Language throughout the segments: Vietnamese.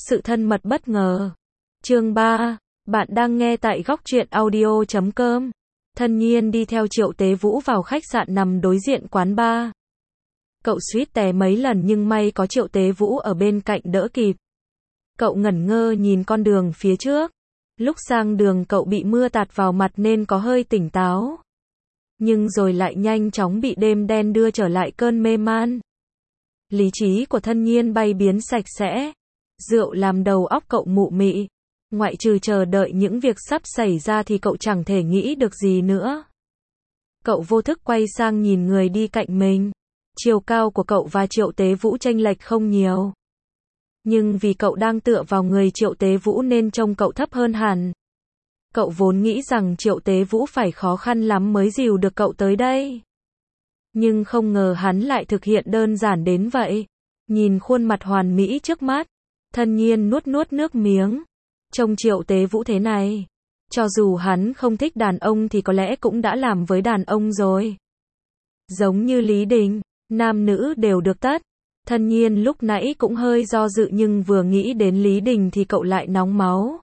Sự thân mật bất ngờ. Chương 3. Bạn đang nghe tại góc truyện audio.com. Thân Nhiên đi theo Triệu Tế Vũ vào khách sạn nằm đối diện quán bar. Cậu suýt té mấy lần nhưng may có Triệu Tế Vũ ở bên cạnh đỡ kịp. Cậu ngẩn ngơ nhìn con đường phía trước. Lúc sang đường cậu bị mưa tạt vào mặt nên có hơi tỉnh táo. Nhưng rồi lại nhanh chóng bị đêm đen đưa trở lại cơn mê man. Lý trí của Thân Nhiên bay biến sạch sẽ. Rượu làm đầu óc cậu mụ mị. Ngoại trừ chờ đợi những việc sắp xảy ra thì cậu chẳng thể nghĩ được gì nữa. Cậu vô thức quay sang nhìn người đi cạnh mình. Chiều cao của cậu và Triệu Tế Vũ chênh lệch không nhiều. Nhưng vì cậu đang tựa vào người Triệu Tế Vũ nên trông cậu thấp hơn hẳn. Cậu vốn nghĩ rằng Triệu Tế Vũ phải khó khăn lắm mới dìu được cậu tới đây. Nhưng không ngờ hắn lại thực hiện đơn giản đến vậy. Nhìn khuôn mặt hoàn mỹ trước mắt, Thân Nhiên nuốt nuốt nước miếng. Trông Triệu Tế Vũ thế này, cho dù hắn không thích đàn ông thì có lẽ cũng đã làm với đàn ông rồi. Giống như Lý Đình, nam nữ đều được tất. Thân Nhiên lúc nãy cũng hơi do dự nhưng vừa nghĩ đến Lý Đình thì cậu lại nóng máu.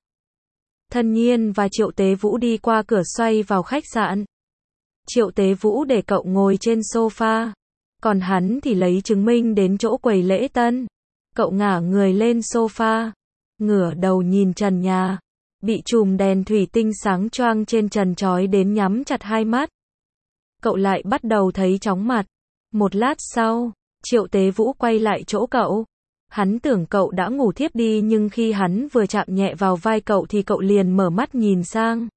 Thân Nhiên và Triệu Tế Vũ đi qua cửa xoay vào khách sạn. Triệu Tế Vũ để cậu ngồi trên sofa, còn hắn thì lấy chứng minh đến chỗ quầy lễ tân. Cậu ngả người lên sofa, ngửa đầu nhìn trần nhà, bị chùm đèn thủy tinh sáng choang trên trần chói đến nhắm chặt hai mắt. Cậu lại bắt đầu thấy chóng mặt. Một lát sau, Triệu Tế Vũ quay lại chỗ cậu. Hắn tưởng cậu đã ngủ thiếp đi nhưng khi hắn vừa chạm nhẹ vào vai cậu thì cậu liền mở mắt nhìn sang.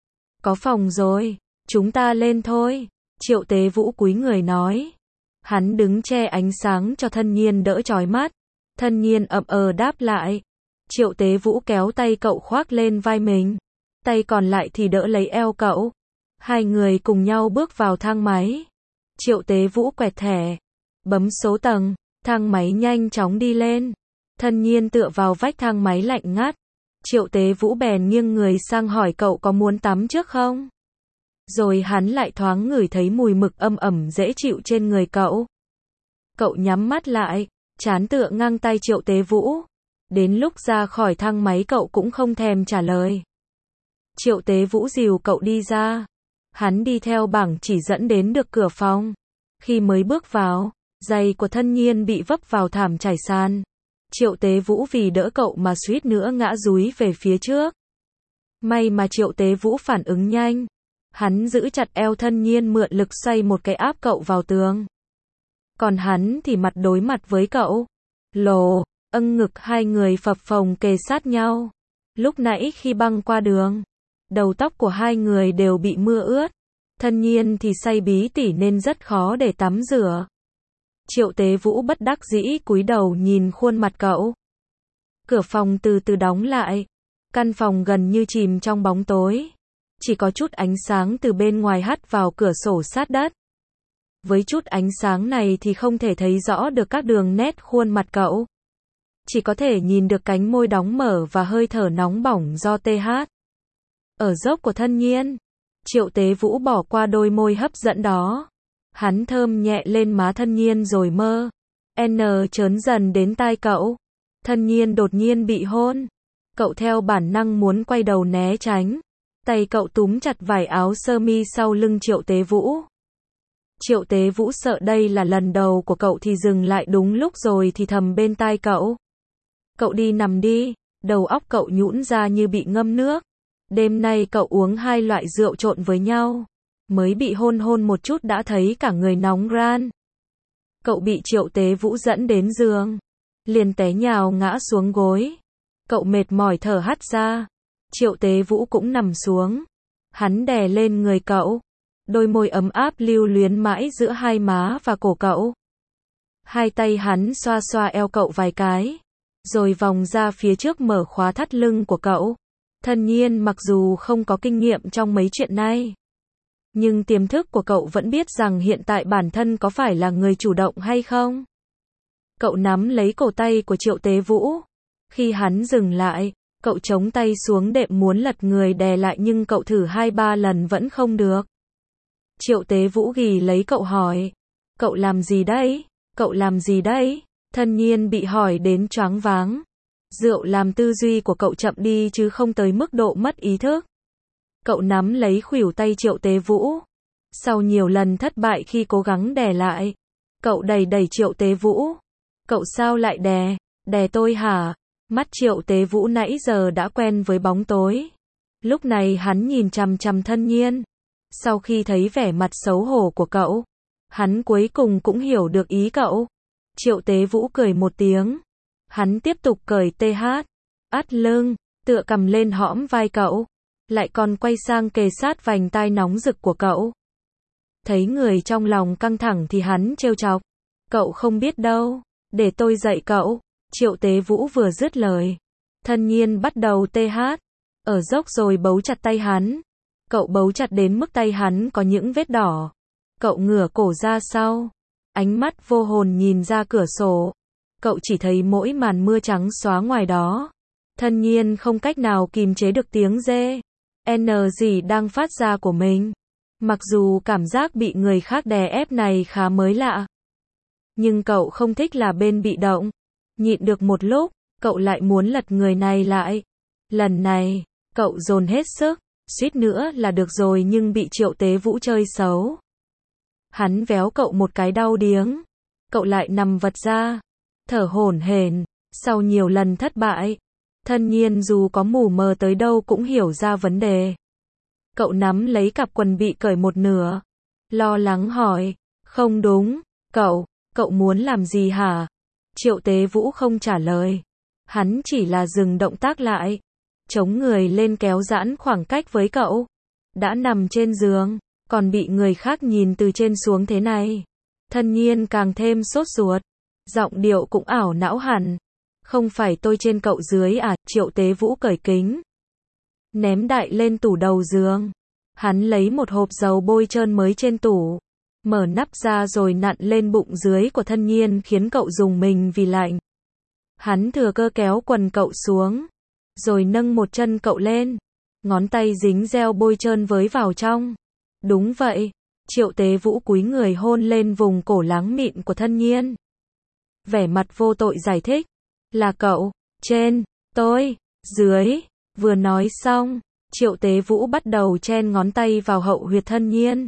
Có phòng rồi, chúng ta lên thôi, Triệu Tế Vũ cúi người nói. Hắn đứng che ánh sáng cho Thân Nhiên đỡ chói mắt. Thân Nhiên ậm đáp lại. Triệu Tế Vũ kéo tay cậu khoác lên vai mình. Tay còn lại thì đỡ lấy eo cậu. Hai người cùng nhau bước vào thang máy. Triệu Tế Vũ quẹt thẻ, bấm số tầng, thang máy nhanh chóng đi lên. Thân Nhiên tựa vào vách thang máy lạnh ngắt. Triệu Tế Vũ bèn nghiêng người sang hỏi cậu có muốn tắm trước không? Rồi hắn lại thoáng ngửi thấy mùi mực âm ẩm dễ chịu trên người cậu. Cậu nhắm mắt lại, trán tựa ngang tay Triệu Tế Vũ. Đến lúc ra khỏi thang máy cậu cũng không thèm trả lời. Triệu Tế Vũ dìu cậu đi ra. Hắn đi theo bảng chỉ dẫn đến được cửa phòng. Khi mới bước vào, giày của Thân Nhiên bị vấp vào thảm trải sàn. Triệu Tế Vũ vì đỡ cậu mà suýt nữa ngã dúi về phía trước. May mà Triệu Tế Vũ phản ứng nhanh. Hắn giữ chặt eo Thân Nhiên mượn lực xoay một cái áp cậu vào tường. Còn hắn thì mặt đối mặt với cậu. Ngực hai người phập phồng kề sát nhau. Lúc nãy khi băng qua đường, đầu tóc của hai người đều bị mưa ướt. Thân Nhiên thì say bí tỉ nên rất khó để tắm rửa. Triệu Tế Vũ bất đắc dĩ cúi đầu nhìn khuôn mặt cậu. Cửa phòng từ từ đóng lại. Căn phòng gần như chìm trong bóng tối. Chỉ có chút ánh sáng từ bên ngoài hắt vào cửa sổ sát đất. Với chút ánh sáng này thì không thể thấy rõ được các đường nét khuôn mặt cậu. Chỉ có thể nhìn được cánh môi đóng mở và hơi thở nóng bỏng do TH. Ở dốc của Thân Nhiên, Triệu Tế Vũ bỏ qua đôi môi hấp dẫn đó. Hắn thơm nhẹ lên má Thân Nhiên rồi mơ. Chớn dần đến tai cậu. Thân Nhiên đột nhiên bị hôn. Cậu theo bản năng muốn quay đầu né tránh. Tay cậu túm chặt vải áo sơ mi sau lưng Triệu Tế Vũ. Triệu Tế Vũ sợ đây là lần đầu của cậu thì dừng lại đúng lúc rồi thì thầm bên tai cậu. Cậu đi nằm đi, đầu óc cậu nhũn ra như bị ngâm nước. Đêm nay cậu uống hai loại rượu trộn với nhau. Mới bị hôn một chút đã thấy cả người nóng ran. Cậu bị Triệu Tế Vũ dẫn đến giường. Liền té nhào ngã xuống gối. Cậu mệt mỏi thở hắt ra. Triệu Tế Vũ cũng nằm xuống. Hắn đè lên người cậu. Đôi môi ấm áp lưu luyến mãi giữa hai má và cổ cậu. Hai tay hắn xoa xoa eo cậu vài cái. Rồi vòng ra phía trước mở khóa thắt lưng của cậu. Thân Nhiên mặc dù không có kinh nghiệm trong mấy chuyện này. Nhưng tiềm thức của cậu vẫn biết rằng hiện tại bản thân có phải là người chủ động hay không. Cậu nắm lấy cổ tay của Triệu Tế Vũ. Khi hắn dừng lại, cậu chống tay xuống đệm muốn lật người đè lại nhưng cậu thử 2-3 lần vẫn không được. Triệu Tế Vũ ghì lấy cậu hỏi. Cậu làm gì đấy? Cậu làm gì đấy? Thân Nhiên bị hỏi đến choáng váng. Rượu làm tư duy của cậu chậm đi chứ không tới mức độ mất ý thức. Cậu nắm lấy khuỷu tay Triệu Tế Vũ. Sau nhiều lần thất bại khi cố gắng đè lại, cậu đẩy Triệu Tế Vũ. Cậu sao lại đè tôi hả? Mắt Triệu Tế Vũ nãy giờ đã quen với bóng tối. Lúc này hắn nhìn chằm chằm Thân Nhiên. Sau khi thấy vẻ mặt xấu hổ của cậu, hắn cuối cùng cũng hiểu được ý cậu. Triệu Tế Vũ cười một tiếng. Hắn tiếp tục cởi TH, ắt lưng, tựa cầm lên hõm vai cậu, lại còn quay sang kề sát vành tai nóng rực của cậu. Thấy người trong lòng căng thẳng thì hắn trêu chọc. Cậu không biết đâu, để tôi dạy cậu. Triệu Tế Vũ vừa dứt lời, Thân Nhiên bắt đầu TH, ở dốc rồi bấu chặt tay hắn. Cậu bấu chặt đến mức tay hắn có những vết đỏ. Cậu ngửa cổ ra sau, ánh mắt vô hồn nhìn ra cửa sổ. Cậu chỉ thấy mỗi màn mưa trắng xóa ngoài đó. Thân Nhiên không cách nào kìm chế được tiếng rê N gì đang phát ra của mình. Mặc dù cảm giác bị người khác đè ép này khá mới lạ, nhưng cậu không thích là bên bị động. Nhịn được một lúc, cậu lại muốn lật người này lại. Lần này, cậu dồn hết sức, suýt nữa là được rồi nhưng bị Triệu Tế Vũ chơi xấu. Hắn véo cậu một cái đau điếng. Cậu lại nằm vật ra, thở hổn hển. Sau nhiều lần thất bại, Thân Nhiên dù có mù mờ tới đâu cũng hiểu ra vấn đề. Cậu nắm lấy cặp quần bị cởi một nửa, lo lắng hỏi, không đúng, cậu muốn làm gì hả? Triệu Tế Vũ không trả lời. Hắn chỉ là dừng động tác lại, chống người lên kéo giãn khoảng cách với cậu. Đã nằm trên giường, còn bị người khác nhìn từ trên xuống thế này. Thân Nhiên càng thêm sốt ruột, giọng điệu cũng ảo não hẳn. Không phải tôi trên cậu dưới à? Triệu Tế Vũ cởi kính, ném đại lên tủ đầu giường. Hắn lấy một hộp dầu bôi trơn mới trên tủ, mở nắp ra rồi nặn lên bụng dưới của Thân Nhiên khiến cậu rùng mình vì lạnh. Hắn thừa cơ kéo quần cậu xuống, rồi nâng một chân cậu lên. Ngón tay dính gel bôi trơn với vào trong. Đúng vậy. Triệu Tế Vũ cúi người hôn lên vùng cổ láng mịn của Thân Nhiên. Vẻ mặt vô tội giải thích. Là cậu, trên, tôi, dưới. Vừa nói xong, Triệu Tế Vũ bắt đầu chen ngón tay vào hậu huyệt Thân Nhiên.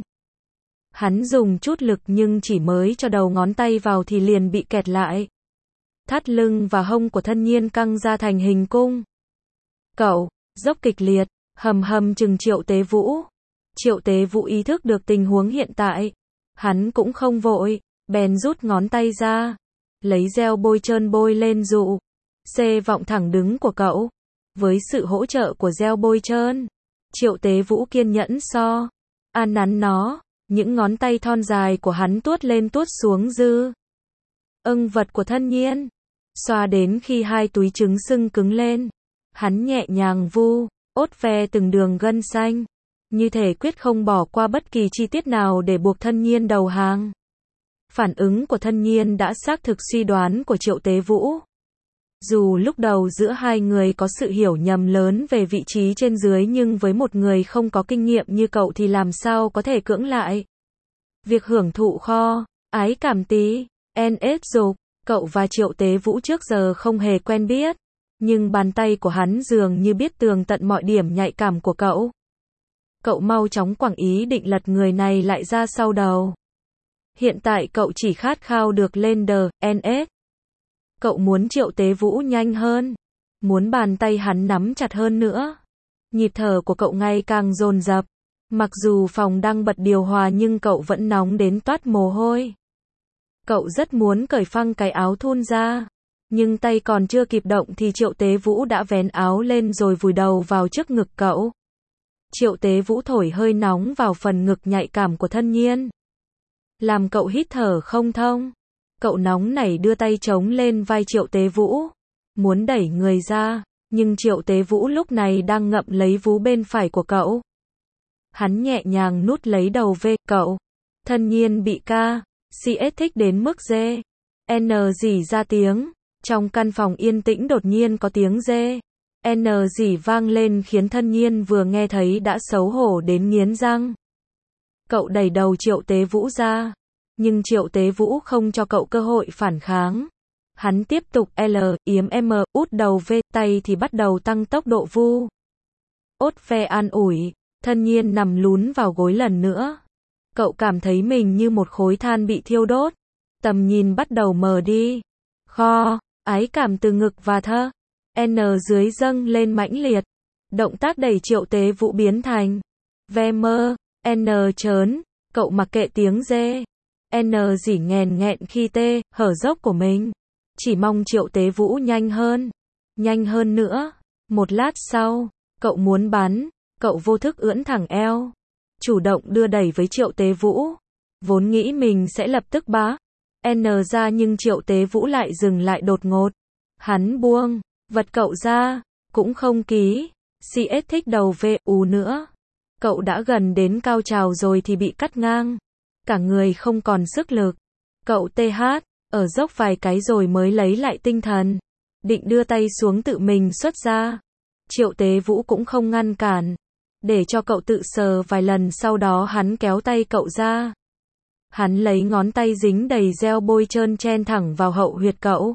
Hắn dùng chút lực nhưng chỉ mới cho đầu ngón tay vào thì liền bị kẹt lại. Thắt lưng và hông của Thân Nhiên căng ra thành hình cung. Cậu, dốc kịch liệt, hầm chừng Triệu Tế Vũ. Triệu Tế Vũ ý thức được tình huống hiện tại. Hắn cũng không vội, bèn rút ngón tay ra, lấy gel bôi trơn bôi lên dụ vọng thẳng đứng của cậu. Với sự hỗ trợ của gel bôi trơn, Triệu Tế Vũ kiên nhẫn an nắn nó. Những ngón tay thon dài của hắn tuốt lên tuốt xuống vật của Thân Nhiên, xoa đến khi hai túi trứng sưng cứng lên. Hắn nhẹ nhàng ốt ve từng đường gân xanh, như thể quyết không bỏ qua bất kỳ chi tiết nào để buộc Thân Nhiên đầu hàng. Phản ứng của Thân Nhiên đã xác thực suy đoán của Triệu Tế Vũ. Dù lúc đầu giữa hai người có sự hiểu nhầm lớn về vị trí trên dưới nhưng với một người không có kinh nghiệm như cậu thì làm sao có thể cưỡng lại. Việc hưởng thụ ái cảm tí, dục, cậu và Triệu Tế Vũ trước giờ không hề quen biết. Nhưng bàn tay của hắn dường như biết tường tận mọi điểm nhạy cảm của cậu. Cậu mau chóng quẳng ý định lật người này lại ra sau đầu. Hiện tại cậu chỉ khát khao được lên NS. Cậu muốn Triệu Tế Vũ nhanh hơn, muốn bàn tay hắn nắm chặt hơn nữa. Nhịp thở của cậu ngày càng dồn dập. Mặc dù phòng đang bật điều hòa nhưng cậu vẫn nóng đến toát mồ hôi. Cậu rất muốn cởi phăng cái áo thun ra, nhưng tay còn chưa kịp động thì Triệu Tế Vũ đã vén áo lên rồi vùi đầu vào trước ngực cậu. Triệu Tế Vũ thổi hơi nóng vào phần ngực nhạy cảm của Thân Nhiên, làm cậu hít thở không thông. Cậu nóng nảy đưa tay chống lên vai Triệu Tế Vũ, muốn đẩy người ra, nhưng Triệu Tế Vũ lúc này đang ngậm lấy vú bên phải của cậu. Hắn nhẹ nhàng nút lấy đầu cậu. Thân Nhiên bị CS thích đến mức rỉ ra tiếng. Trong căn phòng yên tĩnh đột nhiên có tiếng rỉ vang lên khiến Thân Nhiên vừa nghe thấy đã xấu hổ đến nghiến răng. Cậu đẩy đầu Triệu Tế Vũ ra, nhưng Triệu Tế Vũ không cho cậu cơ hội phản kháng. Hắn tiếp tục L, yếm M, út đầu V, tay thì bắt đầu tăng tốc độ vu. Ốt ve an ủi, thân nhiên nằm lún vào gối lần nữa. Cậu cảm thấy mình như một khối than bị thiêu đốt. Tầm nhìn bắt đầu mờ đi. Kho, ái cảm từ ngực và thơ. N dưới dâng lên mãnh liệt. Động tác đẩy Triệu Tế Vũ biến thành ve mơ, N chớn, cậu mặc kệ tiếng dê. N rỉ nghèn nghẹn khi tê, hở dốc của mình. Chỉ mong Triệu Tế Vũ nhanh hơn nữa. Một lát sau, cậu muốn bắn, cậu vô thức ưỡn thẳng eo. Chủ động đưa đẩy với Triệu Tế Vũ. Vốn nghĩ mình sẽ lập tức bá N ra nhưng Triệu Tế Vũ lại dừng lại đột ngột. Hắn buông vật cậu ra, cũng không ký CS thích đầu V, U nữa. Cậu đã gần đến cao trào rồi thì bị cắt ngang. Cả người không còn sức lực. Cậu TH, ở dốc vài cái rồi mới lấy lại tinh thần. Định đưa tay xuống tự mình xuất ra. Triệu Tế Vũ cũng không ngăn cản. Để cho cậu tự sờ vài lần sau đó hắn kéo tay cậu ra. Hắn lấy ngón tay dính đầy gel bôi trơn chen thẳng vào hậu huyệt cậu.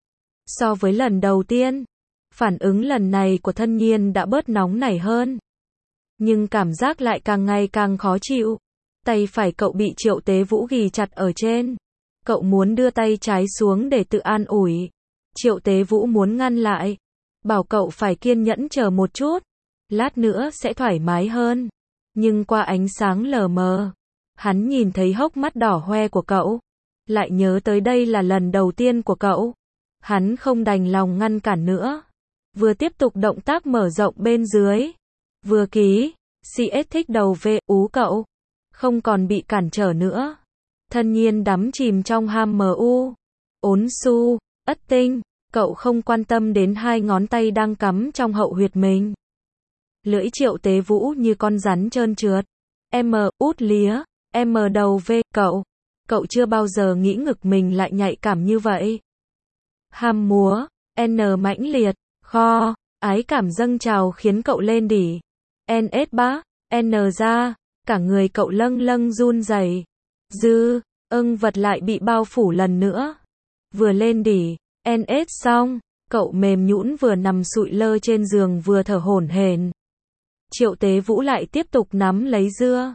So với lần đầu tiên, phản ứng lần này của thân nhiên đã bớt nóng nảy hơn. Nhưng cảm giác lại càng ngày càng khó chịu. Tay phải cậu bị Triệu Tế Vũ ghì chặt ở trên. Cậu muốn đưa tay trái xuống để tự an ủi. Triệu Tế Vũ muốn ngăn lại. Bảo cậu phải kiên nhẫn chờ một chút. Lát nữa sẽ thoải mái hơn. Nhưng qua ánh sáng lờ mờ, hắn nhìn thấy hốc mắt đỏ hoe của cậu. Lại nhớ tới đây là lần đầu tiên của cậu. Hắn không đành lòng ngăn cản nữa. Vừa tiếp tục động tác mở rộng bên dưới. Vừa ký, CS thích đầu V, ú cậu. Không còn bị cản trở nữa. Thân nhiên đắm chìm trong ham MU. Ốn su, ất tinh. Cậu không quan tâm đến hai ngón tay đang cắm trong hậu huyệt mình. Lưỡi Triệu Tế Vũ như con rắn trơn trượt. M, út lía. M đầu V, cậu chưa bao giờ nghĩ ngực mình lại nhạy cảm như vậy. Ham múa, N mãnh liệt, kho, ái cảm dâng trào khiến cậu lên đỉ. NS bá, N ra, cả người cậu lâng lâng run rẩy. Vật lại bị bao phủ lần nữa. Vừa lên đỉ, NS xong, cậu mềm nhũn vừa nằm sụi lơ trên giường vừa thở hổn hển. Triệu Tế Vũ lại tiếp tục nắm lấy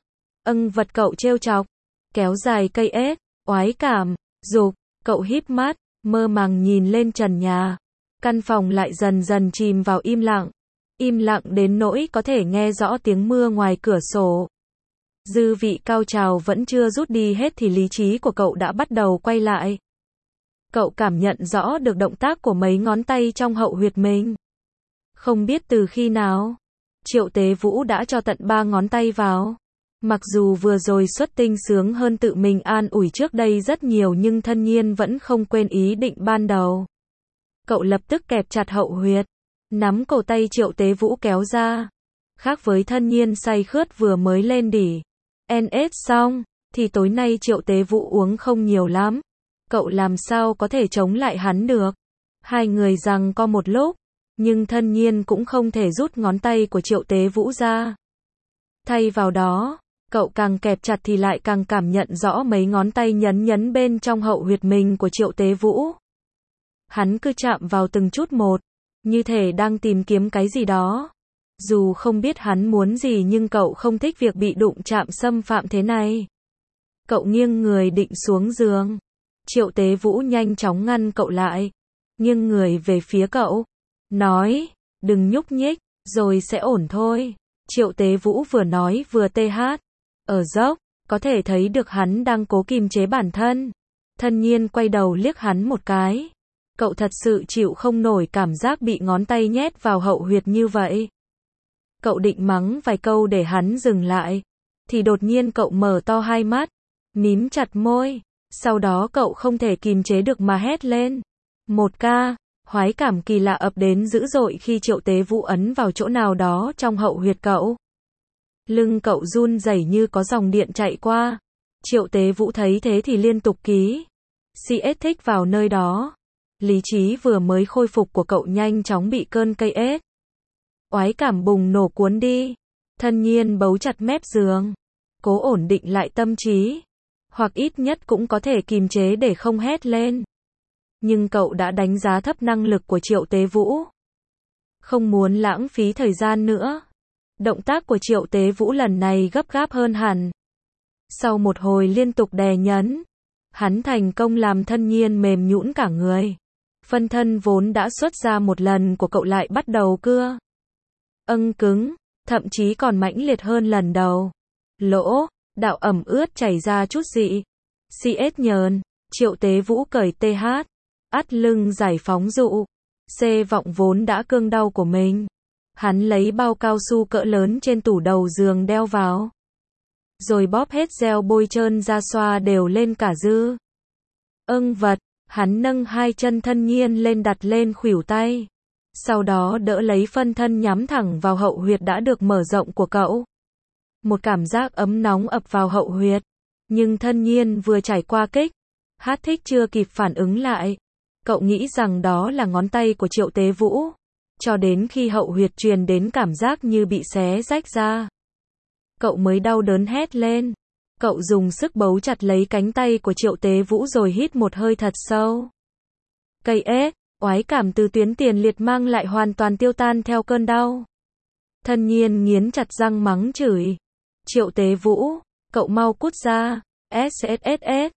vật cậu trêu chọc, kéo dài cây ếch, oái cảm, dục, cậu híp mắt, mơ màng nhìn lên trần nhà. Căn phòng lại dần dần chìm vào im lặng đến nỗi có thể nghe rõ tiếng mưa ngoài cửa sổ. Dư vị cao trào vẫn chưa rút đi hết thì lý trí của cậu đã bắt đầu quay lại. Cậu cảm nhận rõ được động tác của mấy ngón tay trong hậu huyệt mình. Không biết từ khi nào, Triệu Tế Vũ đã cho tận 3 ngón tay vào. Mặc dù vừa rồi xuất tinh sướng hơn tự mình an ủi trước đây rất nhiều nhưng thân nhiên vẫn không quên ý định ban đầu. Cậu lập tức kẹp chặt hậu huyệt, nắm cổ tay Triệu Tế Vũ kéo ra. Khác với thân nhiên say khướt vừa mới lên đỉ. NS xong, thì tối nay Triệu Tế Vũ uống không nhiều lắm. Cậu làm sao có thể chống lại hắn được. Hai người giằng co một lúc, nhưng thân nhiên cũng không thể rút ngón tay của Triệu Tế Vũ ra. Thay vào đó, cậu càng kẹp chặt thì lại càng cảm nhận rõ mấy ngón tay nhấn bên trong hậu huyệt mình của Triệu Tế Vũ. Hắn cứ chạm vào từng chút một, như thể đang tìm kiếm cái gì đó. Dù không biết hắn muốn gì nhưng cậu không thích việc bị đụng chạm xâm phạm thế này. Cậu nghiêng người định xuống giường. Triệu Tế Vũ nhanh chóng ngăn cậu lại. Nghiêng người về phía cậu. Nói, đừng nhúc nhích, rồi sẽ ổn thôi. Triệu Tế Vũ vừa nói vừa TH. Ở dốc, có thể thấy được hắn đang cố kìm chế bản thân. Thân nhiên quay đầu liếc hắn một cái. Cậu thật sự chịu không nổi cảm giác bị ngón tay nhét vào hậu huyệt như vậy. Cậu định mắng vài câu để hắn dừng lại. Thì đột nhiên cậu mở to hai mắt, mím chặt môi. Sau đó cậu không thể kìm chế được mà hét lên. Một ca, khoái cảm kỳ lạ ập đến dữ dội khi Triệu Tế Vũ ấn vào chỗ nào đó trong hậu huyệt cậu. Lưng cậu run rẩy như có dòng điện chạy qua. Triệu Tế Vũ thấy thế thì liên tục ký CS thích vào nơi đó. Lý trí vừa mới khôi phục của cậu nhanh chóng bị cơn cây ếch. Oái cảm bùng nổ cuốn đi. Thân nhiên bấu chặt mép giường. Cố ổn định lại tâm trí. Hoặc ít nhất cũng có thể kìm chế để không hét lên. Nhưng cậu đã đánh giá thấp năng lực của Triệu Tế Vũ. Không muốn lãng phí thời gian nữa. Động tác của Triệu Tế Vũ lần này gấp gáp hơn hẳn. Sau một hồi liên tục đè nhấn, hắn thành công làm Thân Nhiên mềm nhũn cả người. Phân thân vốn đã xuất ra một lần của cậu lại bắt đầu cưa. Cứng, thậm chí còn mãnh liệt hơn lần đầu. Lỗ, đạo ẩm ướt chảy ra chút dị. CS nhờn, Triệu Tế Vũ cởi TH, ắt lưng giải phóng dụ. C vọng vốn đã cương đau của mình. Hắn lấy bao cao su cỡ lớn trên tủ đầu giường đeo vào. Rồi bóp hết gel bôi trơn ra xoa đều lên cả dư. Vật, hắn nâng hai chân Thân Nhiên lên đặt lên khuỷu tay. Sau đó đỡ lấy phân thân nhắm thẳng vào hậu huyệt đã được mở rộng của cậu. Một cảm giác ấm nóng ập vào hậu huyệt. Nhưng Thân Nhiên vừa trải qua kích. Thích chưa kịp phản ứng lại. Cậu nghĩ rằng đó là ngón tay của Triệu Tế Vũ. Cho đến khi hậu huyệt truyền đến cảm giác như bị xé rách ra. Cậu mới đau đớn hét lên. Cậu dùng sức bấu chặt lấy cánh tay của Triệu Tế Vũ rồi hít một hơi thật sâu. Cây ế, oái cảm từ tuyến tiền liệt mang lại hoàn toàn tiêu tan theo cơn đau. Thân Nhiên nghiến chặt răng mắng chửi. Triệu Tế Vũ, cậu mau cút ra. SSSS,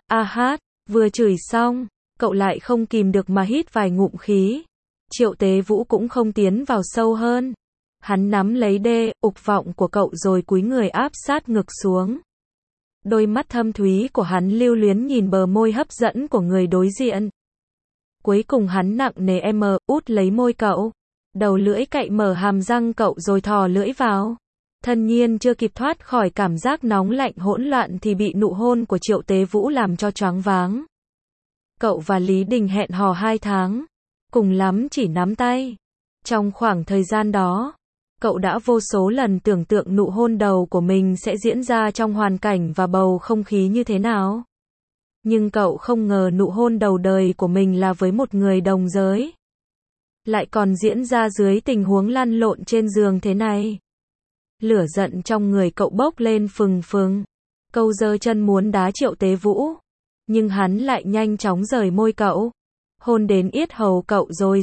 vừa chửi xong, cậu lại không kìm được mà hít vài ngụm khí. Triệu Tế Vũ cũng không tiến vào sâu hơn. Hắn nắm lấy ục vọng của cậu rồi cúi người áp sát ngực xuống. Đôi mắt thâm thúy của hắn lưu luyến nhìn bờ môi hấp dẫn của người đối diện. Cuối cùng hắn nặng nề út lấy môi cậu. Đầu lưỡi cạy mở hàm răng cậu rồi thò lưỡi vào. Thân Nhiên chưa kịp thoát khỏi cảm giác nóng lạnh hỗn loạn thì bị nụ hôn của Triệu Tế Vũ làm cho choáng váng. Cậu và Lý Đình hẹn hò 2 tháng. Cùng lắm chỉ nắm tay. Trong khoảng thời gian đó, cậu đã vô số lần tưởng tượng nụ hôn đầu của mình sẽ diễn ra trong hoàn cảnh và bầu không khí như thế nào. Nhưng cậu không ngờ nụ hôn đầu đời của mình là với một người đồng giới. Lại còn diễn ra dưới tình huống lăn lộn trên giường thế này. Lửa giận trong người cậu bốc lên phừng phừng. Cậu giơ chân muốn đá Triệu Tế Vũ. Nhưng hắn lại nhanh chóng rời môi cậu. Hôn đến yết hầu cậu rồi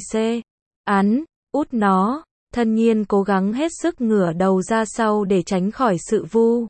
út nó. Thân Nhiên cố gắng hết sức ngửa đầu ra sau để tránh khỏi sự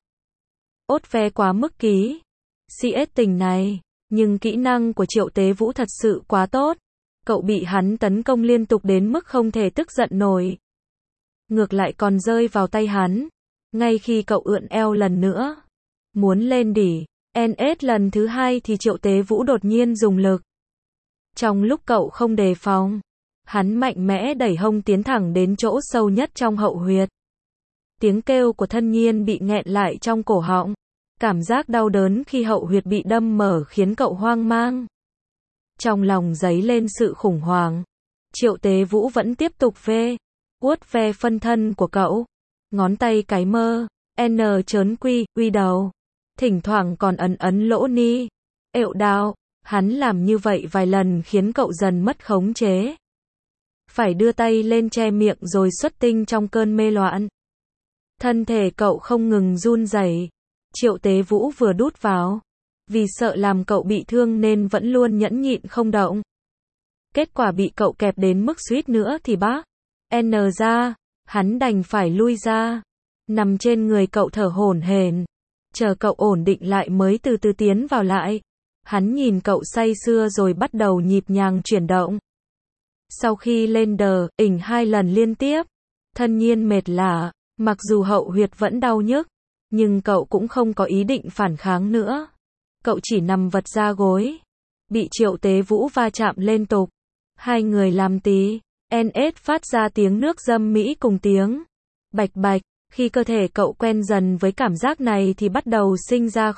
ve quá mức ký. CS tình này. Nhưng kỹ năng của Triệu Tế Vũ thật sự quá tốt. Cậu bị hắn tấn công liên tục đến mức không thể tức giận nổi. Ngược lại còn rơi vào tay hắn. Ngay khi cậu ưỡn eo lần nữa. Muốn lên đỉ. NS lần thứ 2 thì Triệu Tế Vũ đột nhiên dùng lực. Trong lúc cậu không đề phòng. Hắn mạnh mẽ đẩy hông tiến thẳng đến chỗ sâu nhất trong hậu huyệt. Tiếng kêu của Thân Nhiên bị nghẹn lại trong cổ họng. Cảm giác đau đớn khi hậu huyệt bị đâm mở khiến cậu hoang mang. Trong lòng dấy lên sự khủng hoảng. Triệu Tế Vũ vẫn tiếp tục vuốt ve phân thân của cậu. Ngón tay cái chớn quy đầu. Thỉnh thoảng còn ấn lỗ ni. Ẹo đào. Hắn làm như vậy vài lần khiến cậu dần mất khống chế. Phải đưa tay lên che miệng rồi xuất tinh trong cơn mê loạn. Thân thể cậu không ngừng run rẩy. Triệu Tế Vũ vừa đút vào. Vì sợ làm cậu bị thương nên vẫn luôn nhẫn nhịn không động. Kết quả bị cậu kẹp đến mức suýt nữa thì ra. Hắn đành phải lui ra. Nằm trên người cậu thở hổn hển. Chờ cậu ổn định lại mới từ từ tiến vào lại. Hắn nhìn cậu say sưa rồi bắt đầu nhịp nhàng chuyển động. Sau khi lên ỉnh 2 lần liên tiếp, Thân Nhiên mệt lả, mặc dù hậu huyệt vẫn đau nhức, nhưng cậu cũng không có ý định phản kháng nữa. Cậu chỉ nằm vật ra gối, bị Triệu Tế Vũ va chạm liên tục. Hai người làm NS phát ra tiếng nước dâm mỹ cùng tiếng bạch bạch. Khi cơ thể cậu quen dần với cảm giác này thì bắt đầu sinh ra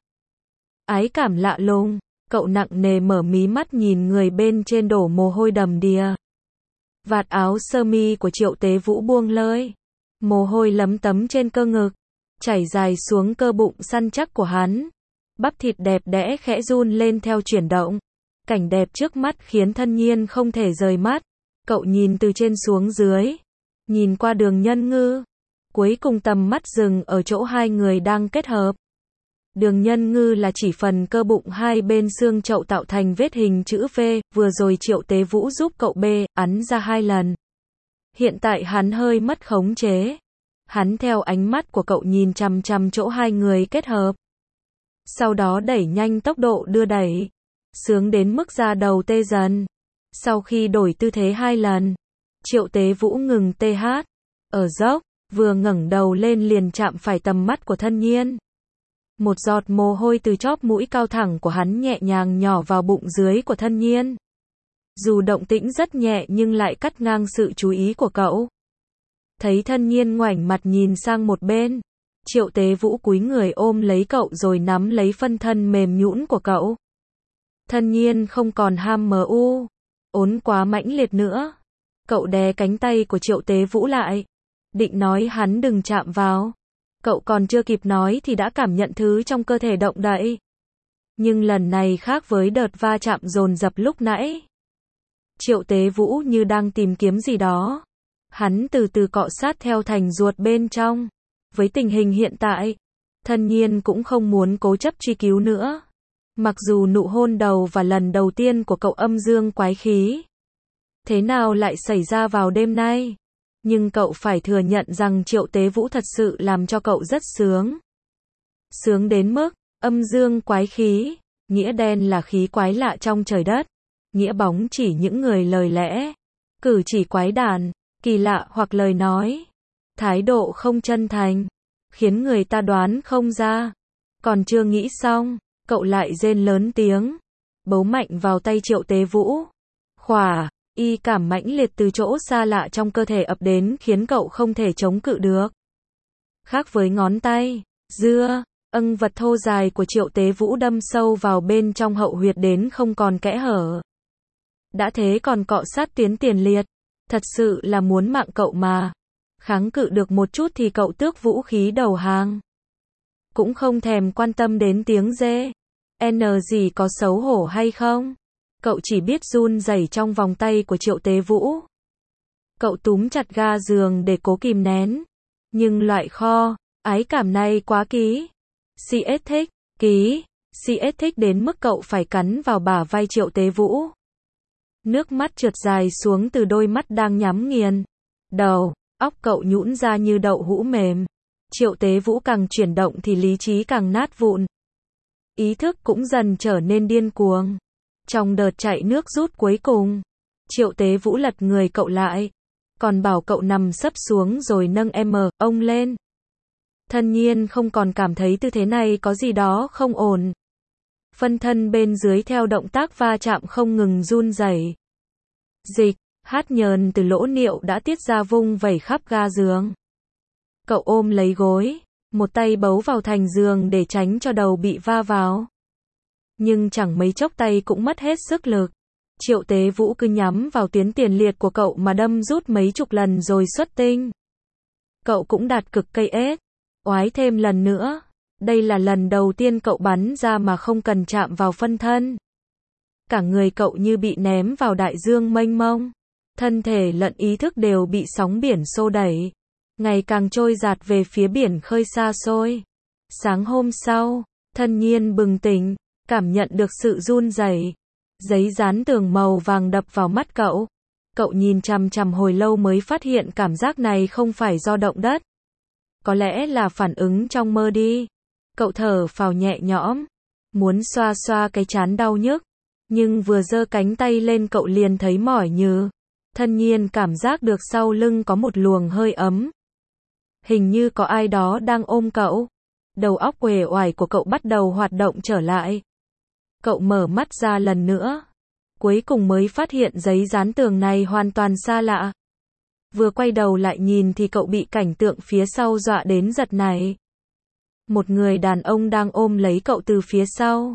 ái cảm lạ lùng. Cậu nặng nề mở mí mắt nhìn người bên trên đổ mồ hôi đầm đìa. Vạt áo sơ mi của Triệu Tế Vũ buông lơi. Mồ hôi lấm tấm trên cơ ngực. Chảy dài xuống cơ bụng săn chắc của hắn. Bắp thịt đẹp đẽ khẽ run lên theo chuyển động. Cảnh đẹp trước mắt khiến Thân Nhiên không thể rời mắt. Cậu nhìn từ trên xuống dưới. Nhìn qua đường nhân ngư. Cuối cùng tầm mắt dừng ở chỗ hai người đang kết hợp. Đường nhân ngư là chỉ phần cơ bụng hai bên xương chậu tạo thành vết hình chữ V, vừa rồi Triệu Tế Vũ giúp cậu ấn ra 2 lần. Hiện tại hắn hơi mất khống chế. Hắn theo ánh mắt của cậu nhìn chằm chằm chỗ hai người kết hợp. Sau đó đẩy nhanh tốc độ đưa đẩy. Sướng đến mức da đầu tê dần. Sau khi đổi tư thế 2 lần, Triệu Tế Vũ ngừng TH. Ở dốc, vừa ngẩng đầu lên liền chạm phải tầm mắt của Thân Nhiên. Một giọt mồ hôi từ chóp mũi cao thẳng của hắn nhẹ nhàng nhỏ vào bụng dưới của Thân Nhiên. Dù động tĩnh rất nhẹ nhưng lại cắt ngang sự chú ý của cậu. Thấy Thân Nhiên ngoảnh mặt nhìn sang một bên, Triệu Tế Vũ cúi người ôm lấy cậu rồi nắm lấy phân thân mềm nhũn của cậu. Thân Nhiên không còn ham ốn quá mãnh liệt nữa. Cậu đè cánh tay của Triệu Tế Vũ lại, định nói hắn đừng chạm vào. Cậu còn chưa kịp nói thì đã cảm nhận thứ trong cơ thể động đậy. Nhưng lần này khác với đợt va chạm dồn dập lúc nãy. Triệu Tế Vũ như đang tìm kiếm gì đó. Hắn từ từ cọ sát theo thành ruột bên trong. Với tình hình hiện tại, Thân Nhiên cũng không muốn cố chấp truy cứu nữa. Mặc dù nụ hôn đầu và lần đầu tiên của cậu âm dương quái khí. Thế nào lại xảy ra vào đêm nay? Nhưng cậu phải thừa nhận rằng Triệu Tế Vũ thật sự làm cho cậu rất sướng. Sướng đến mức, âm dương quái khí, nghĩa đen là khí quái lạ trong trời đất. Nghĩa bóng chỉ những người lời lẽ, cử chỉ quái đản, kỳ lạ hoặc lời nói, thái độ không chân thành, khiến người ta đoán không ra. Còn chưa nghĩ xong, cậu lại rên lớn tiếng, bấu mạnh vào tay Triệu Tế Vũ. Khỏa, y cảm mãnh liệt từ chỗ xa lạ trong cơ thể ập đến khiến cậu không thể chống cự được. Khác với ngón tay, vật thô dài của Triệu Tế Vũ đâm sâu vào bên trong hậu huyệt đến không còn kẽ hở. Đã thế còn cọ sát tiến tiền liệt, thật sự là muốn mạng cậu mà. Kháng cự được một chút thì cậu tước vũ khí đầu hàng. Cũng không thèm quan tâm đến tiếng gì có xấu hổ hay không. Cậu chỉ biết run rẩy trong vòng tay của Triệu Tế Vũ. Cậu túm chặt ga giường để cố kìm nén. Nhưng loại ái cảm này quá CS thích đến mức cậu phải cắn vào bả vai Triệu Tế Vũ. Nước mắt trượt dài xuống từ đôi mắt đang nhắm nghiền. Đầu óc cậu nhũn ra như đậu hũ mềm. Triệu Tế Vũ càng chuyển động thì lý trí càng nát vụn. Ý thức cũng dần trở nên điên cuồng. Trong đợt chạy nước rút cuối cùng, Triệu Tế Vũ lật người cậu lại, còn bảo cậu nằm sấp xuống rồi nâng ông lên. Thân Nhiên không còn cảm thấy tư thế này có gì đó không ổn. Phân thân bên dưới theo động tác va chạm không ngừng run rẩy. Hát nhờn từ lỗ niệu đã tiết ra vung vẩy khắp ga giường. Cậu ôm lấy gối, một tay bấu vào thành giường để tránh cho đầu bị va vào. Nhưng chẳng mấy chốc tay cũng mất hết sức lực. Triệu Tế Vũ cứ nhắm vào tuyến tiền liệt của cậu mà đâm rút mấy chục lần rồi xuất tinh. Cậu cũng đạt cực oái thêm lần nữa. Đây là lần đầu tiên cậu bắn ra mà không cần chạm vào phân thân. Cả người cậu như bị ném vào đại dương mênh mông. Thân thể lẫn ý thức đều bị sóng biển xô đẩy. Ngày càng trôi dạt về phía biển khơi xa xôi. Sáng hôm sau, Thân Nhiên bừng tỉnh, cảm nhận được sự run rẩy. Giấy dán tường màu vàng đập vào mắt cậu. Cậu nhìn chằm chằm hồi lâu mới phát hiện cảm giác này không phải do động đất. Có lẽ là phản ứng trong mơ đi. Cậu thở phào nhẹ nhõm, muốn xoa xoa cái trán đau nhức, nhưng vừa giơ cánh tay lên cậu liền thấy mỏi nhừ. Thân Nhiên cảm giác được sau lưng có một luồng hơi ấm. Hình như có ai đó đang ôm cậu. Đầu óc uể oải của cậu bắt đầu hoạt động trở lại. Cậu mở mắt ra lần nữa. Cuối cùng mới phát hiện giấy dán tường này hoàn toàn xa lạ. Vừa quay đầu lại nhìn thì cậu bị cảnh tượng phía sau dọa đến giật nảy. Một người đàn ông đang ôm lấy cậu từ phía sau.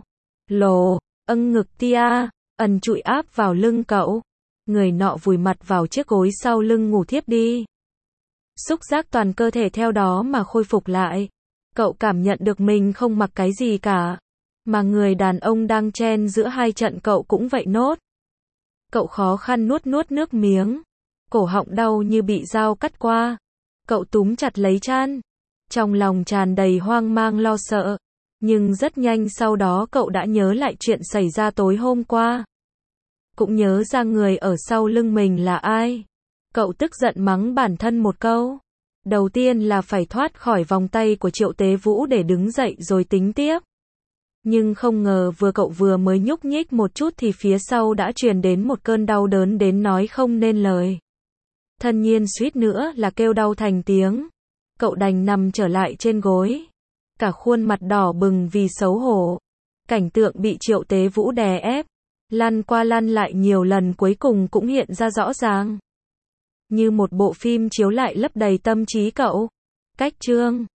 Ngực ẩn trụi áp vào lưng cậu. Người nọ vùi mặt vào chiếc gối sau lưng ngủ thiếp đi. Xúc giác toàn cơ thể theo đó mà khôi phục lại. Cậu cảm nhận được mình không mặc cái gì cả. Mà người đàn ông đang chen giữa hai trận cậu cũng vậy nốt. Cậu khó khăn nuốt nước miếng. Cổ họng đau như bị dao cắt qua. Cậu túm chặt lấy chăn. Trong lòng tràn đầy hoang mang lo sợ. Nhưng rất nhanh sau đó cậu đã nhớ lại chuyện xảy ra tối hôm qua. Cũng nhớ ra người ở sau lưng mình là ai. Cậu tức giận mắng bản thân một câu. Đầu tiên là phải thoát khỏi vòng tay của Triệu Tế Vũ để đứng dậy rồi tính tiếp. Nhưng không ngờ cậu vừa mới nhúc nhích một chút thì phía sau đã truyền đến một cơn đau đớn đến nói không nên lời. Thân Nhiên suýt nữa là kêu đau thành tiếng. Cậu đành nằm trở lại trên gối. Cả khuôn mặt đỏ bừng vì xấu hổ. Cảnh tượng bị Triệu Tế Vũ đè ép, lăn qua lăn lại nhiều lần cuối cùng cũng hiện ra rõ ràng. Như một bộ phim chiếu lại lấp đầy tâm trí cậu. Cách chương